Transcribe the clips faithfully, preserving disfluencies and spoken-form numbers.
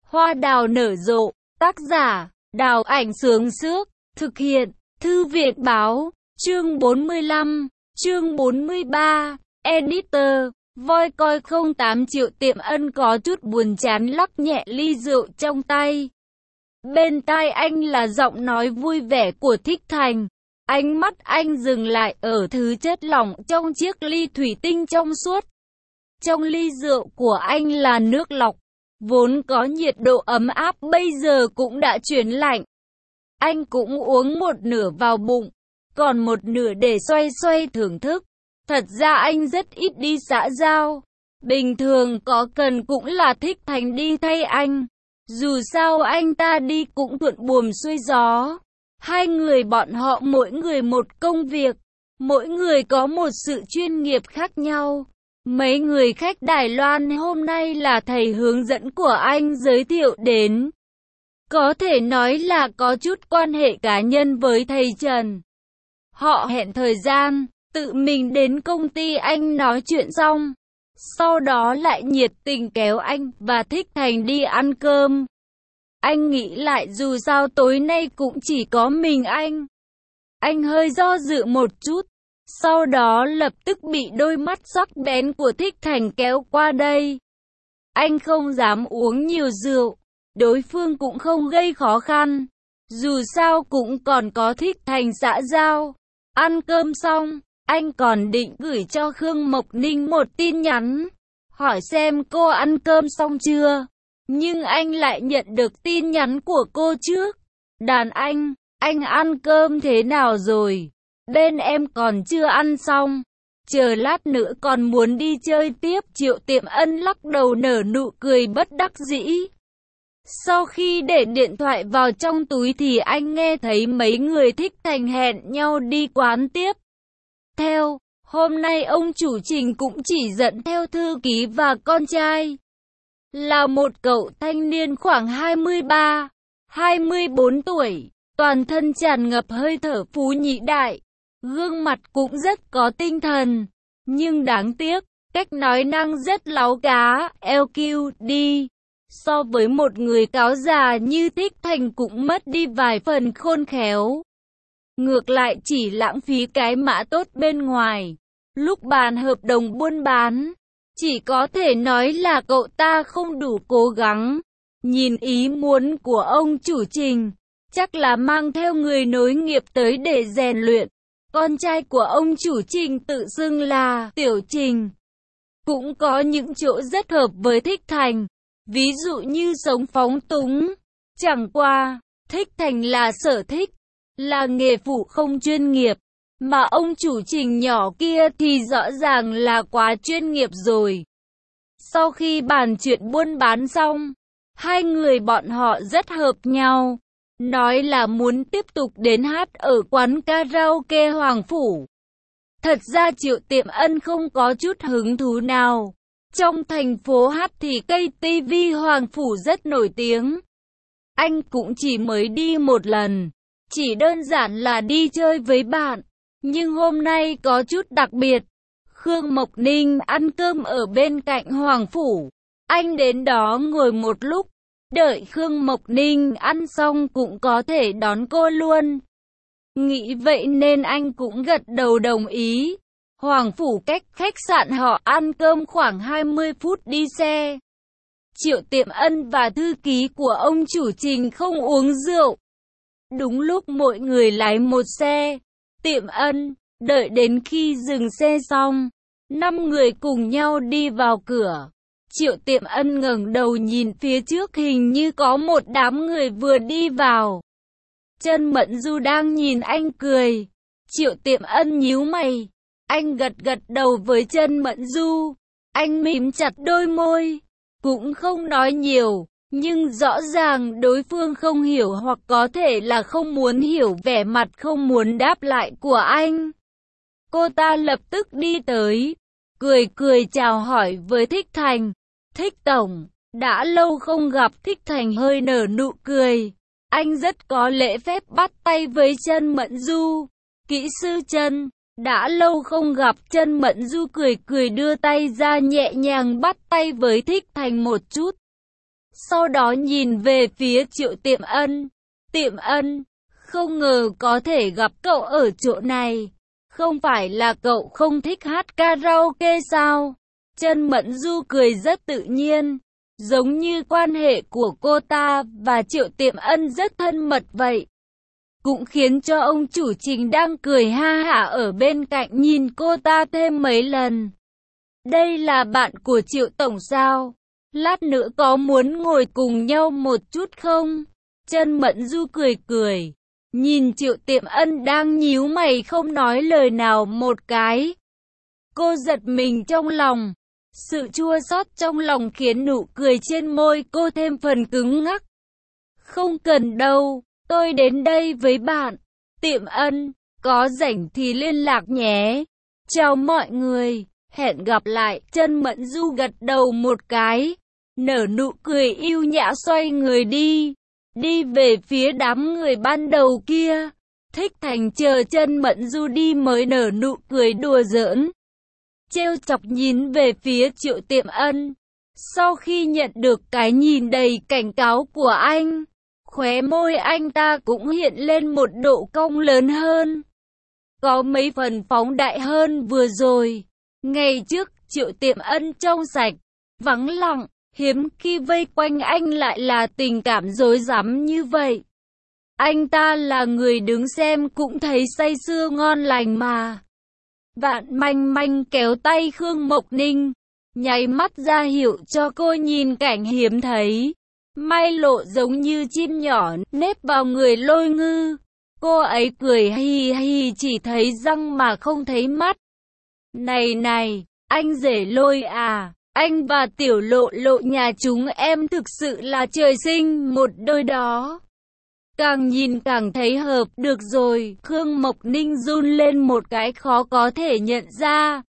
Hoa đào nở rộ, tác giả, Đào Ảnh Sướng Sước, thực hiện, Thư viện Báo, chương bốn mươi lăm, chương bốn mươi ba, Editor, Voi Coi không tám Triệu Tiệm Ân có chút buồn chán lắc nhẹ ly rượu trong tay. Bên tai anh là giọng nói vui vẻ của Thích Thành. Ánh mắt anh dừng lại ở thứ chất lỏng trong chiếc ly thủy tinh trong suốt. Trong ly rượu của anh là nước lọc, vốn có nhiệt độ ấm áp bây giờ cũng đã chuyển lạnh. Anh cũng uống một nửa vào bụng, còn một nửa để xoay xoay thưởng thức. Thật ra anh rất ít đi xã giao. Bình thường có cần cũng là Thích Thành đi thay anh. Dù sao anh ta đi cũng thuận buồm xuôi gió. Hai người bọn họ mỗi người một công việc, mỗi người có một sự chuyên nghiệp khác nhau. Mấy người khách Đài Loan hôm nay là thầy hướng dẫn của anh giới thiệu đến. Có thể nói là có chút quan hệ cá nhân với thầy Trần. Họ hẹn thời gian, tự mình đến công ty anh nói chuyện xong. Sau đó lại nhiệt tình kéo anh và Thích Thành đi ăn cơm. Anh nghĩ lại dù sao tối nay cũng chỉ có mình anh. Anh hơi do dự một chút, sau đó lập tức bị đôi mắt sắc bén của Thích Thành kéo qua đây. Anh không dám uống nhiều rượu, đối phương cũng không gây khó khăn. Dù sao cũng còn có Thích Thành xã giao. Ăn cơm xong, anh còn định gửi cho Khương Mộc Ninh một tin nhắn, hỏi xem cô ăn cơm xong chưa. Nhưng anh lại nhận được tin nhắn của cô trước. Đàn anh, anh ăn cơm thế nào rồi? Bên em còn chưa ăn xong. Chờ lát nữa còn muốn đi chơi tiếp. Triệu Tiệm Ân lắc đầu nở nụ cười bất đắc dĩ. Sau khi để điện thoại vào trong túi thì anh nghe thấy mấy người Thích Thành hẹn nhau đi quán tiếp. Theo, hôm nay ông chủ Trình cũng chỉ dẫn theo thư ký và con trai. Là một cậu thanh niên khoảng hai mươi ba, hai mươi bốn tuổi, toàn thân tràn ngập hơi thở phú nhị đại, gương mặt cũng rất có tinh thần, nhưng đáng tiếc, cách nói năng rất láu cá, e quy đi. So với một người cáo già như Thích Thành cũng mất đi vài phần khôn khéo. Ngược lại chỉ lãng phí cái mã tốt bên ngoài, lúc bàn hợp đồng buôn bán. Chỉ có thể nói là cậu ta không đủ cố gắng. Nhìn ý muốn của ông chủ Trình, chắc là mang theo người nối nghiệp tới để rèn luyện. Con trai của ông chủ Trình tự xưng là Tiểu Trình. Cũng có những chỗ rất hợp với Thích Thành. Ví dụ như sống phóng túng. Chẳng qua, Thích Thành là sở thích, là nghề phụ không chuyên nghiệp. Mà ông chủ Trình nhỏ kia thì rõ ràng là quá chuyên nghiệp rồi. Sau khi bàn chuyện buôn bán xong, hai người bọn họ rất hợp nhau. Nói là muốn tiếp tục đến hát ở quán karaoke Hoàng Phủ. Thật ra Triệu Tiệm Ân không có chút hứng thú nào. Trong thành phố hát thì cây ti vi Hoàng Phủ rất nổi tiếng. Anh cũng chỉ mới đi một lần, chỉ đơn giản là đi chơi với bạn. Nhưng hôm nay có chút đặc biệt. Khương Mộc Ninh ăn cơm ở bên cạnh Hoàng Phủ. Anh đến đó ngồi một lúc. Đợi Khương Mộc Ninh ăn xong cũng có thể đón cô luôn. Nghĩ vậy nên anh cũng gật đầu đồng ý. Hoàng Phủ cách khách sạn họ ăn cơm khoảng hai mươi phút đi xe. Triệu Tiệm Ân và thư ký của ông chủ Trình không uống rượu. Đúng lúc mọi người lái một xe. Tiệm Ân, đợi đến khi dừng xe xong, năm người cùng nhau đi vào cửa. Triệu Tiệm Ân ngẩng đầu nhìn phía trước, hình như có một đám người vừa đi vào. Trân Mẫn Du đang nhìn anh cười. Triệu Tiệm Ân nhíu mày. Anh gật gật đầu với Trân Mẫn Du. Anh mím chặt đôi môi, cũng không nói nhiều. Nhưng rõ ràng đối phương không hiểu hoặc có thể là không muốn hiểu vẻ mặt không muốn đáp lại của anh. Cô ta lập tức đi tới, cười cười chào hỏi với Thích Thành. Thích Tổng, đã lâu không gặp. Thích Thành hơi nở nụ cười. Anh rất có lễ phép bắt tay với Trân Mẫn Du. Kỹ sư Trân, đã lâu không gặp. Trân Mẫn Du cười cười đưa tay ra nhẹ nhàng bắt tay với Thích Thành một chút. sau đó nhìn về phía Triệu Tiệm Ân. Tiệm Ân, không ngờ có thể gặp cậu ở chỗ này. Không phải là cậu không thích hát karaoke sao? Chân Mẫn Du cười rất tự nhiên, giống như quan hệ của cô ta và Triệu Tiệm Ân rất thân mật vậy. Cũng khiến cho ông chủ Trình đang cười ha hả ở bên cạnh nhìn cô ta thêm mấy lần. Đây là bạn của Triệu Tổng sao? Lát nữa có muốn ngồi cùng nhau một chút không? Chân Mẫn Du cười cười, nhìn Triệu Tiệm Ân đang nhíu mày không nói lời nào một cái. Cô giật mình trong lòng. Sự chua xót trong lòng khiến nụ cười trên môi cô thêm phần cứng ngắc. Không cần đâu, tôi đến đây với bạn. Tiệm Ân, có rảnh thì liên lạc nhé. Chào mọi người, hẹn gặp lại. Chân Mẫn Du gật đầu một cái, nở nụ cười yêu nhã xoay người đi. Đi về phía đám người ban đầu kia. Thích Thành chờ Chân Mẫn Du đi mới nở nụ cười đùa giỡn, trêu chọc nhìn về phía Triệu Tiệm Ân. Sau khi nhận được cái nhìn đầy cảnh cáo của anh, khóe môi anh ta cũng hiện lên một độ cong lớn hơn, có mấy phần phóng đại hơn vừa rồi. Ngày trước Triệu Tiệm Ân trong sạch, vắng lặng, hiếm khi vây quanh anh lại là tình cảm rối rắm như vậy. Anh ta là người đứng xem cũng thấy say sưa ngon lành mà. Vạn Manh Manh kéo tay Khương Mộc Ninh, nháy mắt ra hiệu cho cô nhìn cảnh hiếm thấy. Mai Lộ giống như chim nhỏ nép vào người Lôi Ngư. Cô ấy cười hì hì chỉ thấy răng mà không thấy mắt. Này này, anh rể Lôi à, anh và Tiểu Lộ Lộ nhà chúng em thực sự là trời sinh một đôi đó. Càng nhìn càng thấy hợp được rồi. Khương Mộc Ninh run lên một cái khó có thể nhận ra.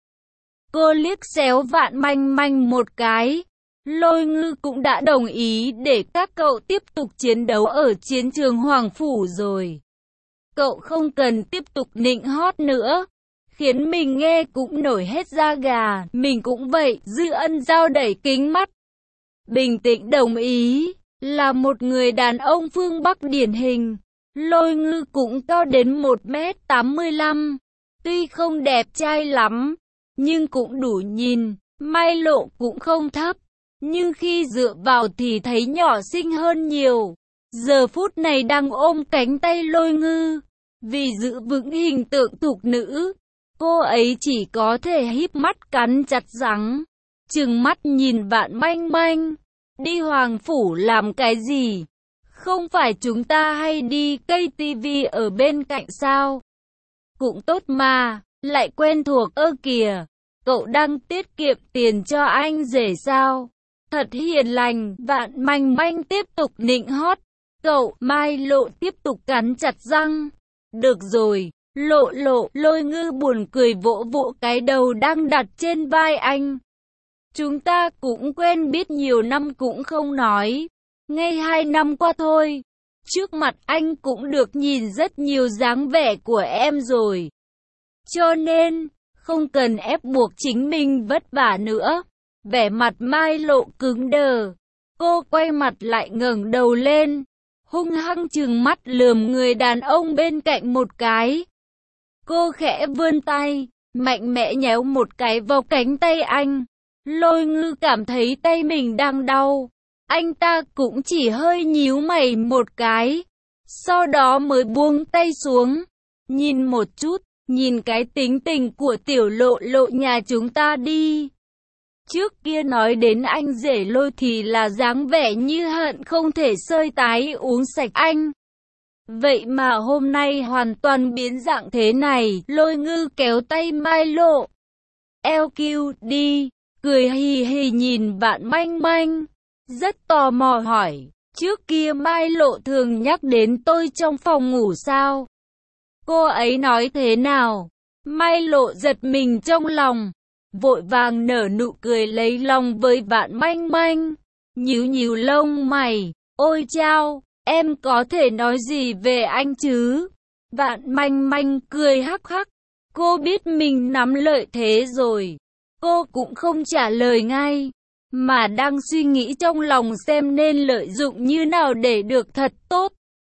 Cô liếc xéo Vạn Manh Manh một cái. Lôi Ngư cũng đã đồng ý để các cậu tiếp tục chiến đấu ở chiến trường Hoàng Phủ rồi. Cậu không cần tiếp tục nịnh hót nữa, khiến mình nghe cũng nổi hết da gà. Mình cũng vậy. Dư Ân Giao đẩy kính mắt, bình tĩnh đồng ý. Là một người đàn ông phương Bắc điển hình. Lôi Ngư cũng cao đến một mét tám mươi lăm. Tuy không đẹp trai lắm, nhưng cũng đủ nhìn. Mai Lộ cũng không thấp, nhưng khi dựa vào thì thấy nhỏ xinh hơn nhiều. Giờ phút này đang ôm cánh tay Lôi Ngư. Vì giữ vững hình tượng thục nữ, cô ấy chỉ có thể híp mắt cắn chặt răng, trừng mắt nhìn Vạn Manh Manh. Đi Hoàng Phủ làm cái gì? Không phải chúng ta hay đi cây tivi ở bên cạnh sao? Cũng tốt mà, lại quen thuộc ơ kìa. Cậu đang tiết kiệm tiền cho anh rể sao? Thật hiền lành. Vạn Manh Manh tiếp tục nịnh hót. Cậu. Mai Lộ tiếp tục cắn chặt răng. Được rồi, Lộ Lộ. Lôi Ngư buồn cười vỗ vỗ cái đầu đang đặt trên vai anh. Chúng ta cũng quen biết nhiều năm cũng không nói, ngay hai năm qua thôi. Trước mặt anh cũng được nhìn rất nhiều dáng vẻ của em rồi. Cho nên, không cần ép buộc chính mình vất vả nữa. Vẻ mặt Mai Lộ cứng đờ. Cô quay mặt lại ngẩng đầu lên, hung hăng trừng mắt lườm người đàn ông bên cạnh một cái. Cô khẽ vươn tay, mạnh mẽ nhéo một cái vào cánh tay anh. Lôi Ngư cảm thấy tay mình đang đau. Anh ta cũng chỉ hơi nhíu mày một cái, sau đó mới buông tay xuống. Nhìn một chút, nhìn cái tính tình của Tiểu Lộ Lộ nhà chúng ta đi. Trước kia nói đến anh rể Lôi thì là dáng vẻ như hận không thể xơi tái uống sạch anh. Vậy mà hôm nay hoàn toàn biến dạng thế này. Lôi Ngư kéo tay Mai Lộ. lờ quy đi. Cười hì hì nhìn Vạn Manh Manh, rất tò mò hỏi, trước kia Mai Lộ thường nhắc đến tôi trong phòng ngủ sao? Cô ấy nói thế nào? Mai Lộ giật mình trong lòng, vội vàng nở nụ cười lấy lòng với Vạn Manh Manh, nhíu nhíu lông mày, ôi chao, em có thể nói gì về anh chứ? Vạn Manh Manh cười hắc hắc, cô biết mình nắm lợi thế rồi. Cô cũng không trả lời ngay, mà đang suy nghĩ trong lòng xem nên lợi dụng như nào để được thật tốt,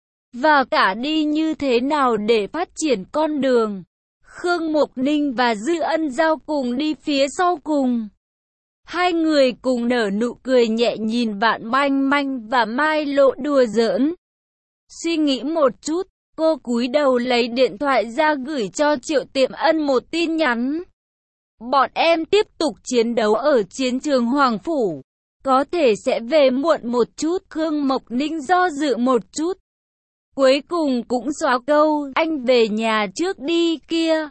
và cả đi như thế nào để phát triển con đường. Khương Mộc Ninh và Dư Ân Giao cùng đi phía sau cùng. Hai người cùng nở nụ cười nhẹ nhìn Vạn Manh Manh và Mai Lộ đùa giỡn. Suy nghĩ một chút, cô cúi đầu lấy điện thoại ra gửi cho Triệu Tiệm Ân một tin nhắn. Bọn em tiếp tục chiến đấu ở chiến trường Hoàng Phủ. Có thể sẽ về muộn một chút. Khương Mộc Ninh do dự một chút. Cuối cùng cũng xóa câu anh về nhà trước đi kia.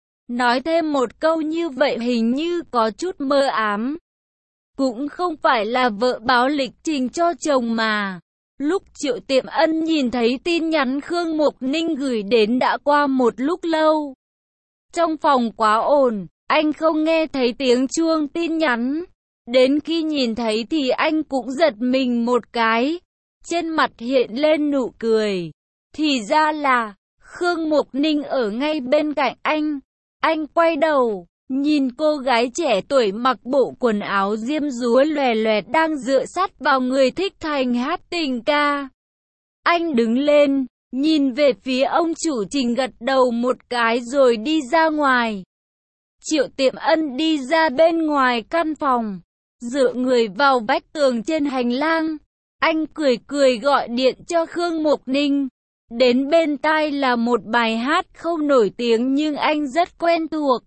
Nói thêm một câu như vậy hình như có chút mơ ám. Cũng không phải là vợ báo lịch trình cho chồng mà. Lúc Triệu Tiệm Ân nhìn thấy tin nhắn Khương Mộc Ninh gửi đến đã qua một lúc lâu. Trong phòng quá ồn, anh không nghe thấy tiếng chuông tin nhắn. Đến khi nhìn thấy thì anh cũng giật mình một cái. Trên mặt hiện lên nụ cười. Thì ra là Khương Mộc Ninh ở ngay bên cạnh anh. Anh quay đầu, nhìn cô gái trẻ tuổi mặc bộ quần áo diêm dúa lòe loẹt đang dựa sát vào người thích thành hát tình ca. Anh đứng lên, nhìn về phía ông chủ Trình gật đầu một cái rồi đi ra ngoài. Triệu Tiệm Ân đi ra bên ngoài căn phòng, dựa người vào vách tường trên hành lang. Anh cười cười gọi điện cho Khương Mộc Ninh. Đến bên tai là một bài hát không nổi tiếng nhưng anh rất quen thuộc.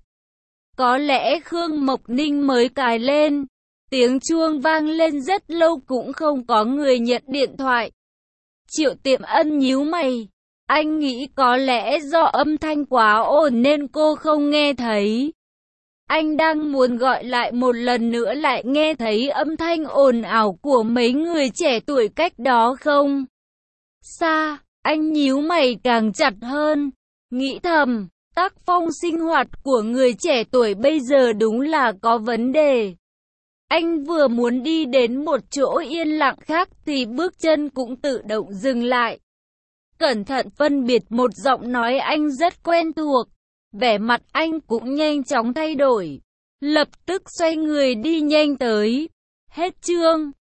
Có lẽ Khương Mộc Ninh mới cài lên. Tiếng chuông vang lên rất lâu cũng không có người nhận điện thoại. Triệu Tiệm Ân nhíu mày. Anh nghĩ có lẽ do âm thanh quá ồn nên cô không nghe thấy. Anh đang muốn gọi lại một lần nữa lại nghe thấy âm thanh ồn ào của mấy người trẻ tuổi cách đó không xa. Anh nhíu mày càng chặt hơn, nghĩ thầm, tác phong sinh hoạt của người trẻ tuổi bây giờ đúng là có vấn đề. Anh vừa muốn đi đến một chỗ yên lặng khác thì bước chân cũng tự động dừng lại. Cẩn thận phân biệt một giọng nói anh rất quen thuộc, vẻ mặt anh cũng nhanh chóng thay đổi. Lập tức xoay người đi nhanh tới. Hết chương.